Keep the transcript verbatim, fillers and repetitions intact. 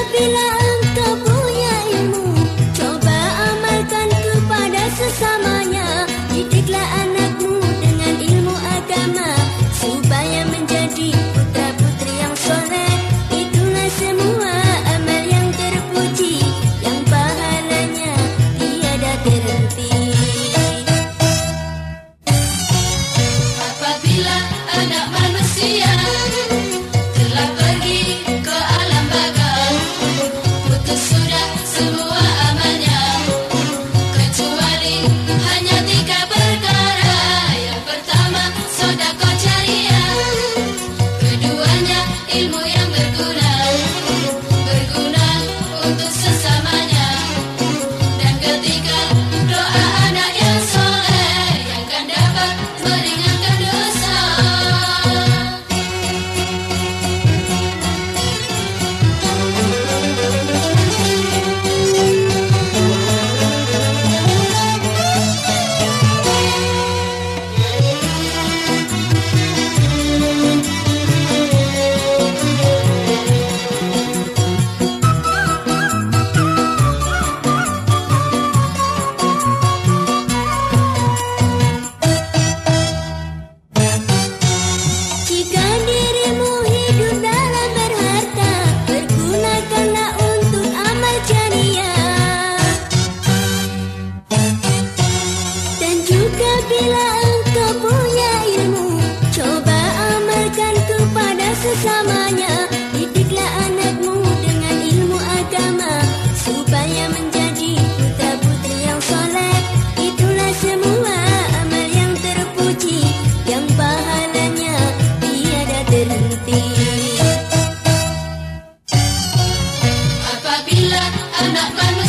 bila engkau punya ilmu, coba amalkan kepada sesamanya. Didiklah anakmu dengan ilmu agama, supaya menjadi putra-putri yang soleh. Itulah semua amal yang terpuji, yang pahalanya tiada terhenti. Apabila anak manusia telah pergi ke alam baga, putus sudah semua amalnya, kecuali hanya tiga perkara. Yang pertama, sedekah jariah. Keduanya, ilmu yang berguna, berguna untuk sesamanya. Dan ketiga, doa anak yang soleh, yang akan dapat meringankan dosa. Jika dirimu hidup dalam berharta, pergunakanlah untuk amal jariah. Dan juga bila engkau punya ilmu, coba amalkan kepada sesamanya. Didiklah anakmu dengan ilmu agama, supaya menjadi putra-putri yang soleh. Itulah semua amal yang terpuji, yang pahalanya tiada terhenti. Apabila anak manusia